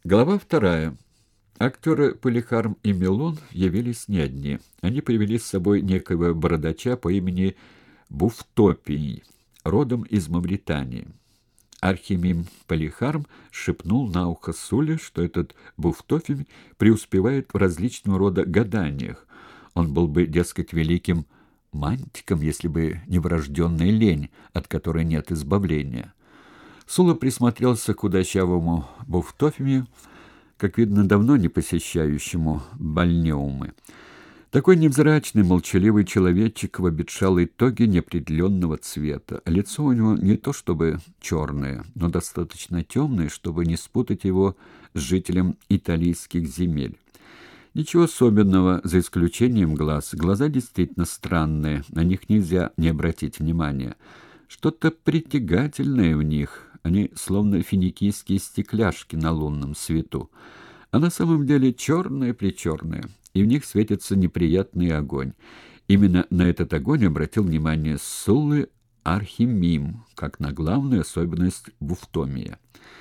Глава вторая. Актеры Полихарм и Милон явились не одни. Они привели с собой некоего бородача по имени Буфтопий, родом из Мавритании. Архимим Полихарм шепнул на ухо Суле, что этот Буфтофий преуспевает в различного рода гаданиях. Он был бы, дескать, великим мантиком, если бы не врожденная лень, от которой нет избавления. Сула присмотрелся к худощавому Буфтофию, как видно, давно не посещающему бальнеумы. Такой невзрачный, молчаливый человечек в обветшалой тоге неопределенного цвета. Лицо у него не то чтобы черное, но достаточно темное, чтобы не спутать его с жителем итальянских земель. Ничего особенного, за исключением глаз. Глаза действительно странные, на них нельзя не обратить внимания. Что-то притягательное в них, они словно финикийские стекляшки на лунном свету. А на самом деле черные-причерные, и в них светится неприятный огонь. Именно на этот огонь обратил внимание Суллы Архимим, как на главную особенность Буфтомия.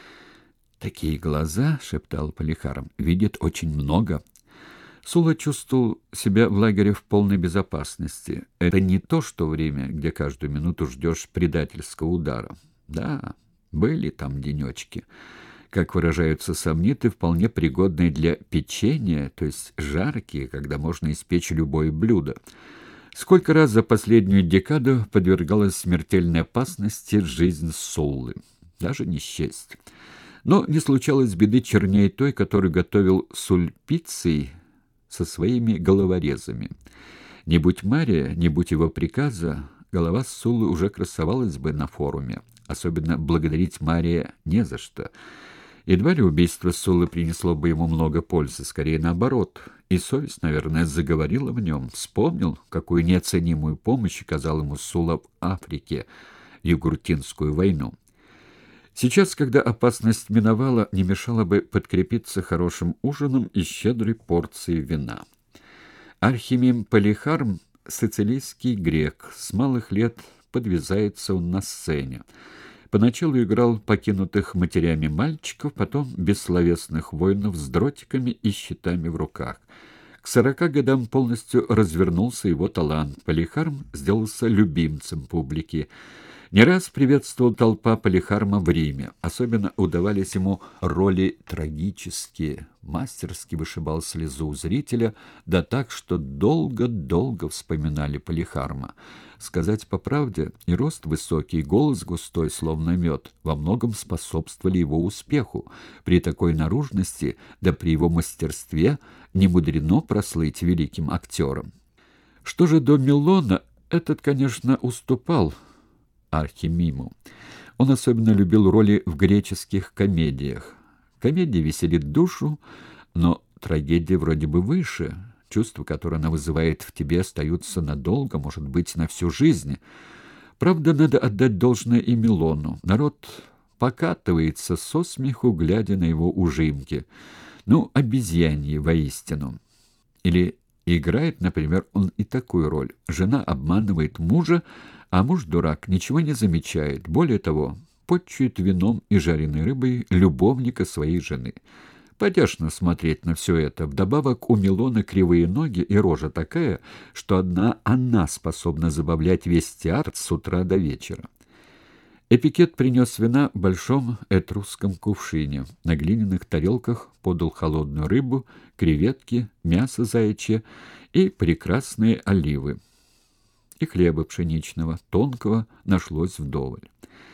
«Такие глаза, — шептал Полихарм, — видят очень много». Сула чувствовал себя в лагере в полной безопасности. Это не то, что время, где каждую минуту ждешь предательского удара. Да, были там денечки, как выражаются сомниты, вполне пригодные для печенья, то есть жаркие, когда можно испечь любое блюдо. Сколько раз за последнюю декаду подвергалась смертельной опасности жизнь Суллы. Даже не счесть. Но не случалось беды чернее той, которую готовил Сульпиций со своими головорезами. Не будь Мария, не будь его приказа, голова Суллы уже красовалась бы на форуме. Особенно благодарить Мария не за что. Едва ли убийство Суллы принесло бы ему много пользы, скорее наоборот. И совесть, наверное, заговорила в нем. Вспомнил, какую неоценимую помощь оказал ему Сулла в Африке, в Югуртинскую войну. Сейчас, когда опасность миновала, не мешало бы подкрепиться хорошим ужином и щедрой порцией вина. Архимим Полихарм — сицилийский грек, с малых лет подвязается он на сцене. Поначалу играл покинутых матерями мальчиков, потом бессловесных воинов с дротиками и щитами в руках. К 40 годам полностью развернулся его талант. Полихарм сделался любимцем публики. Не раз приветствовал толпа Полихарма в Риме. Особенно удавались ему роли трагические. Мастерски вышибал слезу у зрителя, да так, что долго-долго вспоминали Полихарма. Сказать по правде, и рост высокий, и голос густой, словно мед, во многом способствовали его успеху. При такой наружности, да при его мастерстве, не мудрено прослыть великим актером. Что же до Милона, этот, конечно, уступал Архимиму. Он особенно любил роли в греческих комедиях. Комедия веселит душу, но трагедия вроде бы выше. Чувства, которые она вызывает в тебе, остаются надолго, может быть, на всю жизнь. Правда, надо отдать должное и Милону. Народ покатывается со смеху, глядя на его ужимки. Ну, обезьянье воистину. Или играет, например, он и такую роль. Жена обманывает мужа, а муж-дурак ничего не замечает. Более того, потчует вином и жареной рыбой любовника своей жены. Потешно смотреть на все это. Вдобавок у Милона кривые ноги и рожа такая, что одна она способна забавлять весь театр с утра до вечера. Эпикет принес вина в большом этрусском кувшине. На глиняных тарелках подал холодную рыбу, креветки, мясо заячье и прекрасные оливы. И хлеба пшеничного, тонкого, нашлось вдоволь.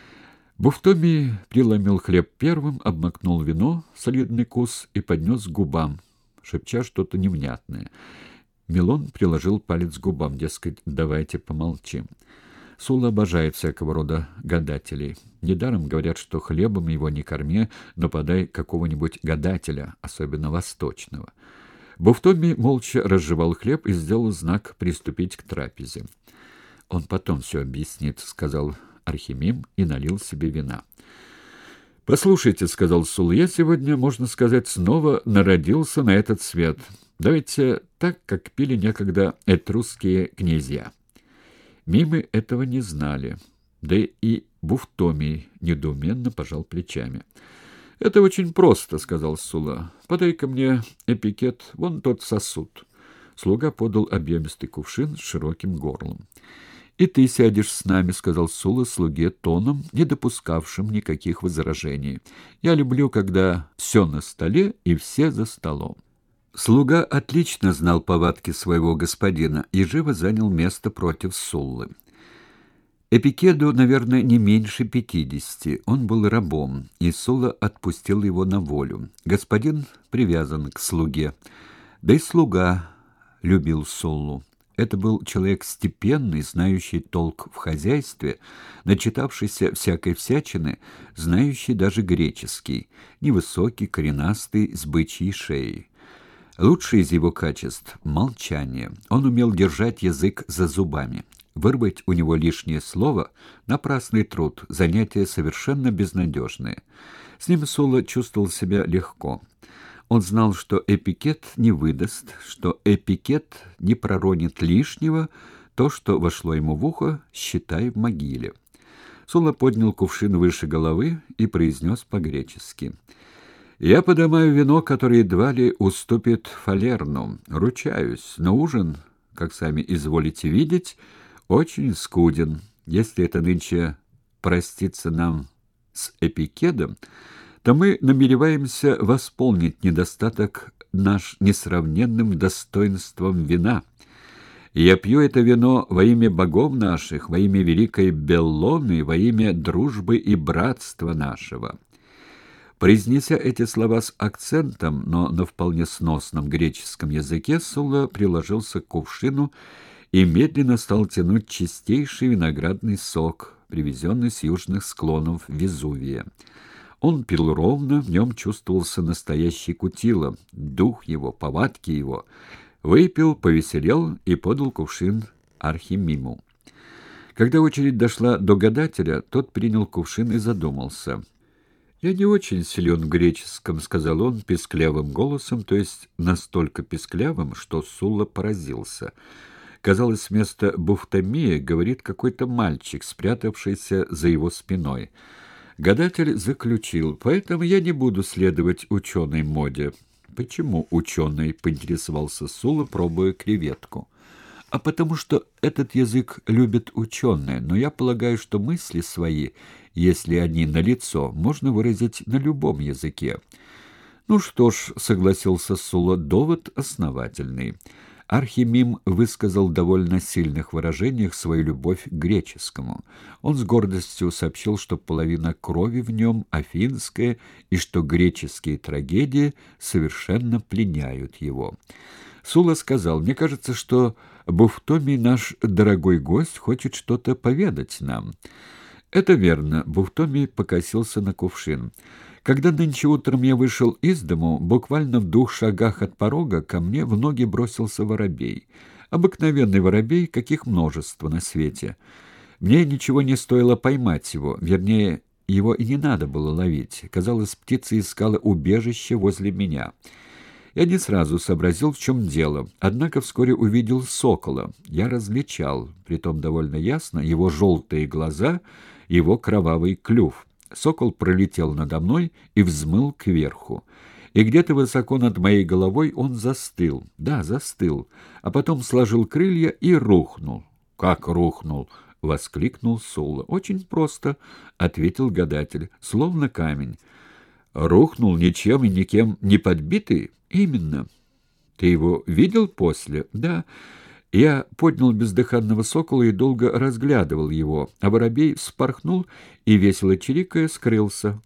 Буфтомий преломил хлеб первым, обмакнул вино, солидный кус, и поднес к губам, шепча что-то невнятное. Милон приложил палец к губам, дескать, давайте помолчим. Сула обожает всякого рода гадателей. Недаром говорят, что хлебом его не корми, но подай какого-нибудь гадателя, особенно восточного. Буфтомий молча разжевал хлеб и сделал знак приступить к трапезе. «Он потом все объяснит», — сказал Архимим и налил себе вина. «Послушайте», — сказал Сула, — «я сегодня, можно сказать, снова народился на этот свет. Давайте так, как пили некогда этрусские князья». Мимы этого не знали, да и Буфтомий недоуменно пожал плечами. «Это очень просто», — сказал Сула. «Подай-ка мне эпикет, вон тот сосуд». Слуга подал объемистый кувшин с широким горлом. «И ты сядешь с нами», — сказал Сула слуге тоном, не допускавшим никаких возражений. «Я люблю, когда все на столе и все за столом». Слуга отлично знал повадки своего господина и живо занял место против Суллы. Эпикеду, наверное, не меньше 50. Он был рабом, и Сула отпустил его на волю. Господин привязан к слуге, да и слуга любил Суллу. Это был человек степенный, знающий толк в хозяйстве, начитавшийся всякой всячины, знающий даже греческий, невысокий, коренастый, с бычьей шеей. Лучшее из его качеств — молчание. Он умел держать язык за зубами. Вырвать у него лишнее слово — напрасный труд, занятие совершенно безнадежное. С ним Сула чувствовал себя легко. Он знал, что эпикет не выдаст, что эпикет не проронит лишнего, то, что вошло ему в ухо, считай в могиле. Сула поднял кувшин выше головы и произнес по-гречески: «Я подымаю вино, которое едва ли уступит фалерну. Ручаюсь, но ужин, как сами изволите видеть, очень скуден. Если это нынче проститься нам с эпикедом, то мы намереваемся восполнить недостаток наш несравненным достоинством вина. И я пью это вино во имя богов наших, во имя великой Беллоны, во имя дружбы и братства нашего». Произнеся эти слова с акцентом, но на вполне сносном греческом языке, Сула приложился к кувшину и медленно стал тянуть чистейший виноградный сок, привезенный с южных склонов Везувия. Он пил ровно, в нем чувствовался настоящий кутила, дух его, повадки его. Выпил, повеселел и подал кувшин Архимиму. Когда очередь дошла до гадателя, тот принял кувшин и задумался. «Я не очень силен в греческом», — сказал он писклявым голосом, то есть настолько писклявым, что Сула поразился. Казалось, вместо «буфтомия» говорит какой-то мальчик, спрятавшийся за его спиной. Гадатель заключил: «Поэтому я не буду следовать ученой моде». «Почему ученый?» — поинтересовался Сула, пробуя креветку. «А потому что этот язык любят ученые, но я полагаю, что мысли свои, если они налицо, можно выразить на любом языке». «Ну что ж», — согласился Сула, — «довод основательный». Архимим высказал в довольно сильных выражениях свою любовь к греческому. Он с гордостью сообщил, что половина крови в нем афинская, и что греческие трагедии совершенно пленяют его. Сула сказал: «Мне кажется, что Буфтомий, наш дорогой гость, хочет что-то поведать нам». «Это верно», — Буфтомий покосился на кувшин. «Когда нынче утром я вышел из дому, буквально в 2 шагах от порога ко мне в ноги бросился воробей. Обыкновенный воробей, каких множество на свете. Мне ничего не стоило поймать его, вернее, его и не надо было ловить. Казалось, птица искала убежище возле меня». Я не сразу сообразил, в чем дело, однако вскоре увидел сокола. Я различал, притом довольно ясно, его желтые глаза, его кровавый клюв. Сокол пролетел надо мной и взмыл кверху. И где-то высоко над моей головой он застыл. Да, застыл. А потом сложил крылья и рухнул. «Как рухнул?» — воскликнул Сула. «Очень просто», — ответил гадатель, — «словно камень». «Рухнул ничем и никем не подбитый?» «Именно». «Ты его видел после?» «Да». Я поднял бездыханного сокола и долго разглядывал его, а воробей вспорхнул и, весело чирикая, скрылся.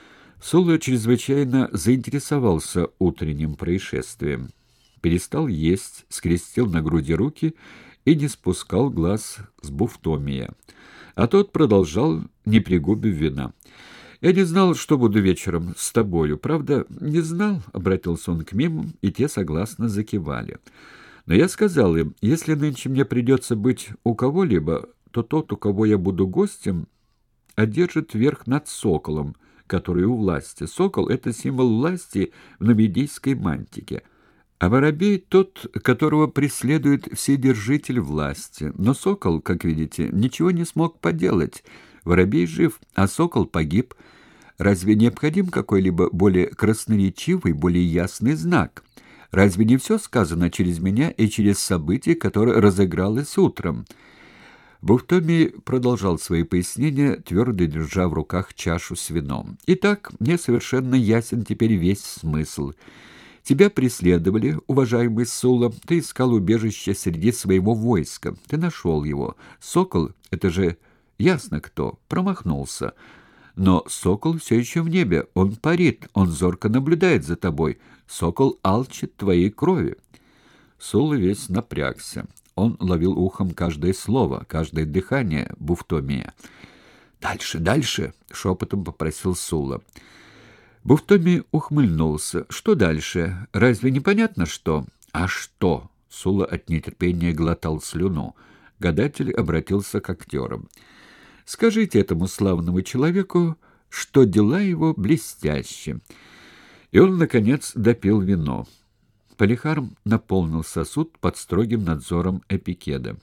Сула чрезвычайно заинтересовался утренним происшествием. Перестал есть, скрестил на груди руки и не спускал глаз с Буфтомия. А тот продолжал, не пригубив вина. «Я не знал, что буду вечером с тобою. Правда, не знал», — обратился он к мимам, и те согласно закивали. «Но я сказал им, если нынче мне придется быть у кого-либо, то тот, у кого я буду гостем, одержит верх над соколом, который у власти. Сокол — это символ власти в нумидийской мантике. А воробей — тот, которого преследует вседержитель власти. Но сокол, как видите, ничего не смог поделать. Воробей жив, а сокол погиб. Разве необходим какой-либо более красноречивый, более ясный знак? Разве не все сказано через меня и через событие, которое разыгралось утром?» Бувтомий продолжал свои пояснения, твердо держа в руках чашу с вином. «Итак, мне совершенно ясен теперь весь смысл. Тебя преследовали, уважаемый Сула, ты искал убежище среди своего войска. Ты нашел его. Сокол — это же ясно кто, промахнулся. Но сокол все еще в небе, он парит, он зорко наблюдает за тобой. Сокол алчит твоей крови». Сула весь напрягся. Он ловил ухом каждое слово, каждое дыхание Бувтомия. «Дальше, дальше!» — шепотом попросил Сула. Бувтомий ухмыльнулся. «Что дальше? Разве непонятно, что?» «А что?» — Сула от нетерпения глотал слюну. Гадатель обратился к актерам. «Скажите этому славному человеку, что дела его блестящие». И он, наконец, допил вино. Полихарм наполнил сосуд под строгим надзором Эпикеда.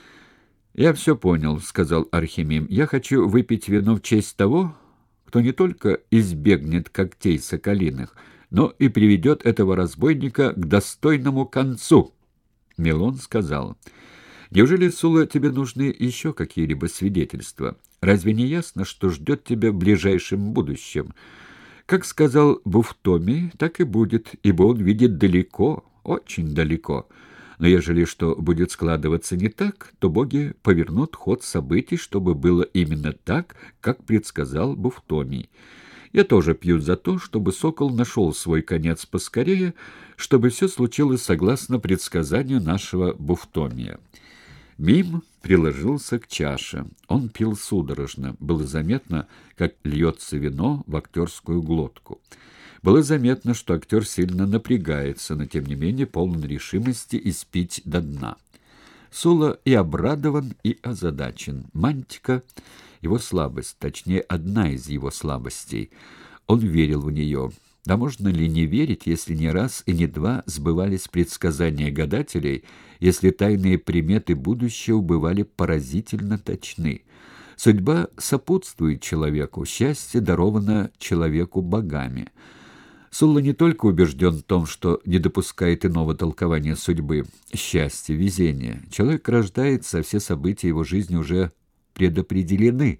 «Я все понял», — сказал Архимим. «Я хочу выпить вино в честь того, кто не только избегнет когтей соколиных, но и приведет этого разбойника к достойному концу». Мелон сказал: «Неужели, Сула, тебе нужны еще какие-либо свидетельства? Разве не ясно, что ждет тебя в ближайшем будущем? Как сказал Бувтомий, так и будет, ибо он видит далеко, очень далеко. Но ежели что будет складываться не так, то боги повернут ход событий, чтобы было именно так, как предсказал Бувтомий. Я тоже пью за то, чтобы сокол нашел свой конец поскорее, чтобы все случилось согласно предсказанию нашего Бувтомия». Мим приложился к чаше. Он пил судорожно. Было заметно, как льется вино в актерскую глотку. Было заметно, что актер сильно напрягается, но тем не менее полон решимости испить до дна. Сула и обрадован, и озадачен. Мантика — его слабость, точнее, одна из его слабостей. Он верил в нее. Да можно ли не верить, если не раз и не два сбывались предсказания гадателей, если тайные приметы будущего бывали поразительно точны? Судьба сопутствует человеку, счастье даровано человеку богами. Сула не только убежден в том, что не допускает иного толкования судьбы, счастья, везения. Человек рождается, все события его жизни уже предопределены.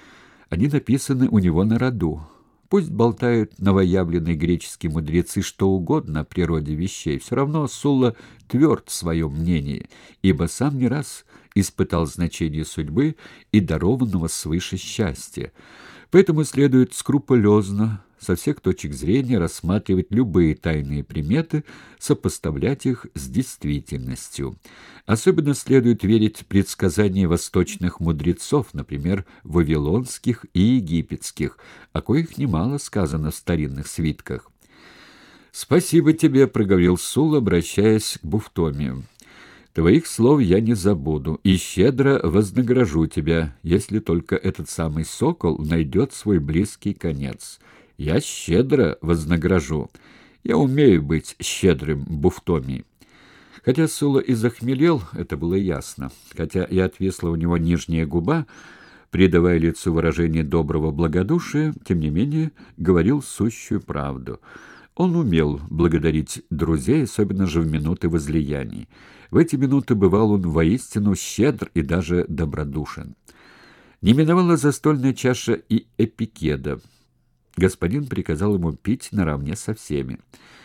Они написаны у него на роду. Пусть болтают новоявленные греческие мудрецы что угодно о природе вещей, все равно Сула тверд в своем мнении, ибо сам не раз испытал значение судьбы и дарованного свыше счастья. Поэтому следует скрупулезно, со всех точек зрения, рассматривать любые тайные приметы, сопоставлять их с действительностью. Особенно следует верить в предсказания восточных мудрецов, например, вавилонских и египетских, о коих немало сказано в старинных свитках. «Спасибо тебе», — проговорил Сула, обращаясь к Бувтомию. «Твоих слов я не забуду и щедро вознагражу тебя, если только этот самый сокол найдет свой близкий конец. Я щедро вознагражу. Я умею быть щедрым, Бувтомий». Хотя Сула и захмелел, это было ясно. Хотя и отвисла у него нижняя губа, придавая лицу выражение доброго благодушия, тем не менее говорил сущую правду. Он умел благодарить друзей, особенно же в минуты возлияний. В эти минуты бывал он воистину щедр и даже добродушен. Не миновала застольная чаша и Эпикеда. Господин приказал ему пить наравне со всеми.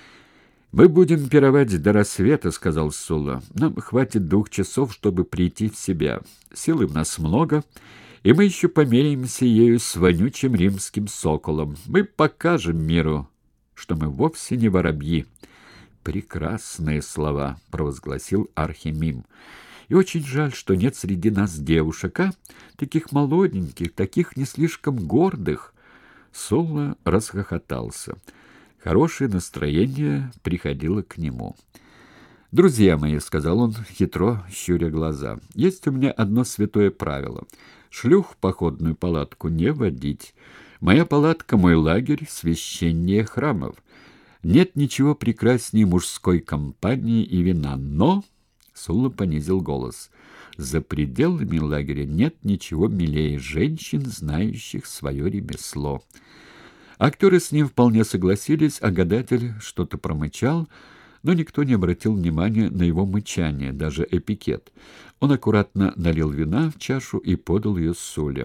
«Мы будем пировать до рассвета», — сказал Сула. «Нам хватит 2 часов, чтобы прийти в себя. Силы в нас много, и мы еще померяемся ею с вонючим римским соколом. Мы покажем миру, что мы вовсе не воробьи». «Прекрасные слова», — провозгласил Архимим. «И очень жаль, что нет среди нас девушек, таких молоденьких, таких не слишком гордых». Сула расхохотался. Хорошее настроение приходило к нему. «Друзья мои», — сказал он, хитро щуря глаза, — «есть у меня одно святое правило. Шлюх в походную палатку не водить. Моя палатка, мой лагерь, священнее храмов. Нет ничего прекраснее мужской компании и вина, но...» — Сула понизил голос. «За пределами лагеря нет ничего милее женщин, знающих свое ремесло». Актеры с ним вполне согласились, а гадатель что-то промычал, но никто не обратил внимания на его мычание, даже Эпикет. Он аккуратно налил вина в чашу и подал ее Сулле.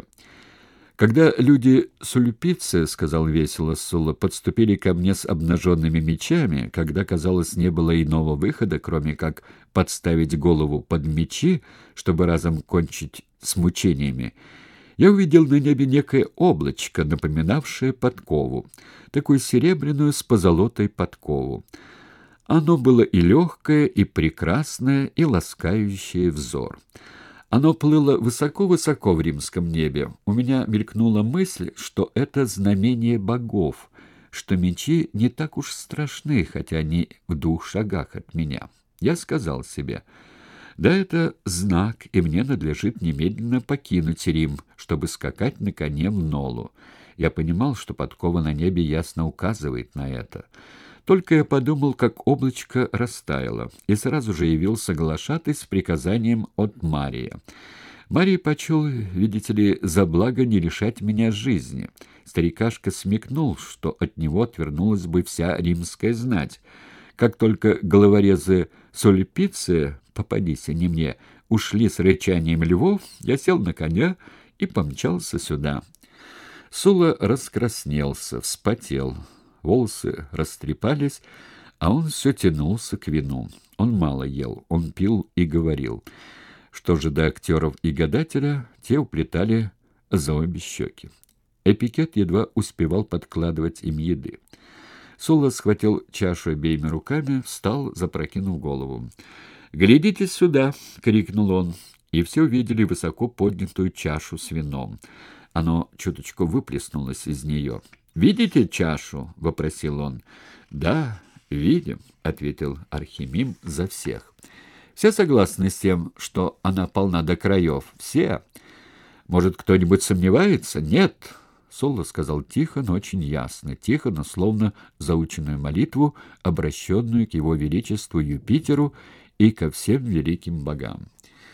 «Когда люди Сулюпицы, — сказал весело Сулла, — подступили ко мне с обнаженными мечами, когда, казалось, не было иного выхода, кроме как подставить голову под мечи, чтобы разом кончить с мучениями, я увидел на небе некое облачко, напоминавшее подкову, такую серебряную с позолотой подкову. Оно было и легкое, и прекрасное, и ласкающее взор. Оно плыло высоко-высоко в римском небе. У меня мелькнула мысль, что это знамение богов, что мечи не так уж страшны, хотя они в 2 шагах от меня. Я сказал себе: да, это знак, и мне надлежит немедленно покинуть Рим, чтобы скакать на коне в Нолу. Я понимал, что подкова на небе ясно указывает на это. Только я подумал, как облачко растаяло, и сразу же явился глашатай с приказанием от Мария. Марий почел, видите ли, за благо не лишать меня жизни. Старикашка смекнул, что от него отвернулась бы вся римская знать. Как только головорезы Сулюпицы, попадись они мне, ушли с рычанием львов, я сел на коня и помчался сюда. Сулла раскраснелся, вспотел. Волосы растрепались, а он все тянулся к вину. Он мало ел, он пил и говорил. Что же до актеров и гадателя, те уплетали за обе щеки. Эпикет едва успевал подкладывать им еды. Сулла схватил чашу обеими руками, встал, запрокинув голову. «Глядите сюда!» — крикнул он, и все увидели высоко поднятую чашу с вином. Оно чуточку выплеснулось из нее. «Видите чашу?» — вопросил он. «Да, видим», — ответил Архимим за всех. «Все согласны с тем, что она полна до краев? Все? Может, кто-нибудь сомневается? Нет?» Сулла сказал тихо, но очень ясно, тихо, но словно заученную молитву, обращенную к его величеству Юпитеру и ко всем великим богам.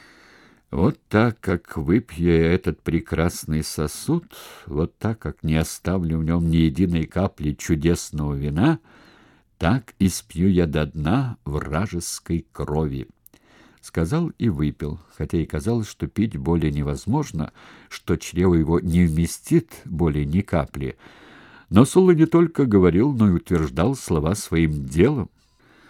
Вот так, как выпью я этот прекрасный сосуд, вот так, как не оставлю в нем ни единой капли чудесного вина, так и спью я до дна вражеской крови. Сказал и выпил, хотя и казалось, что пить более невозможно, что чрево его не вместит более ни капли. Но Сулла не только говорил, но и утверждал слова своим делом.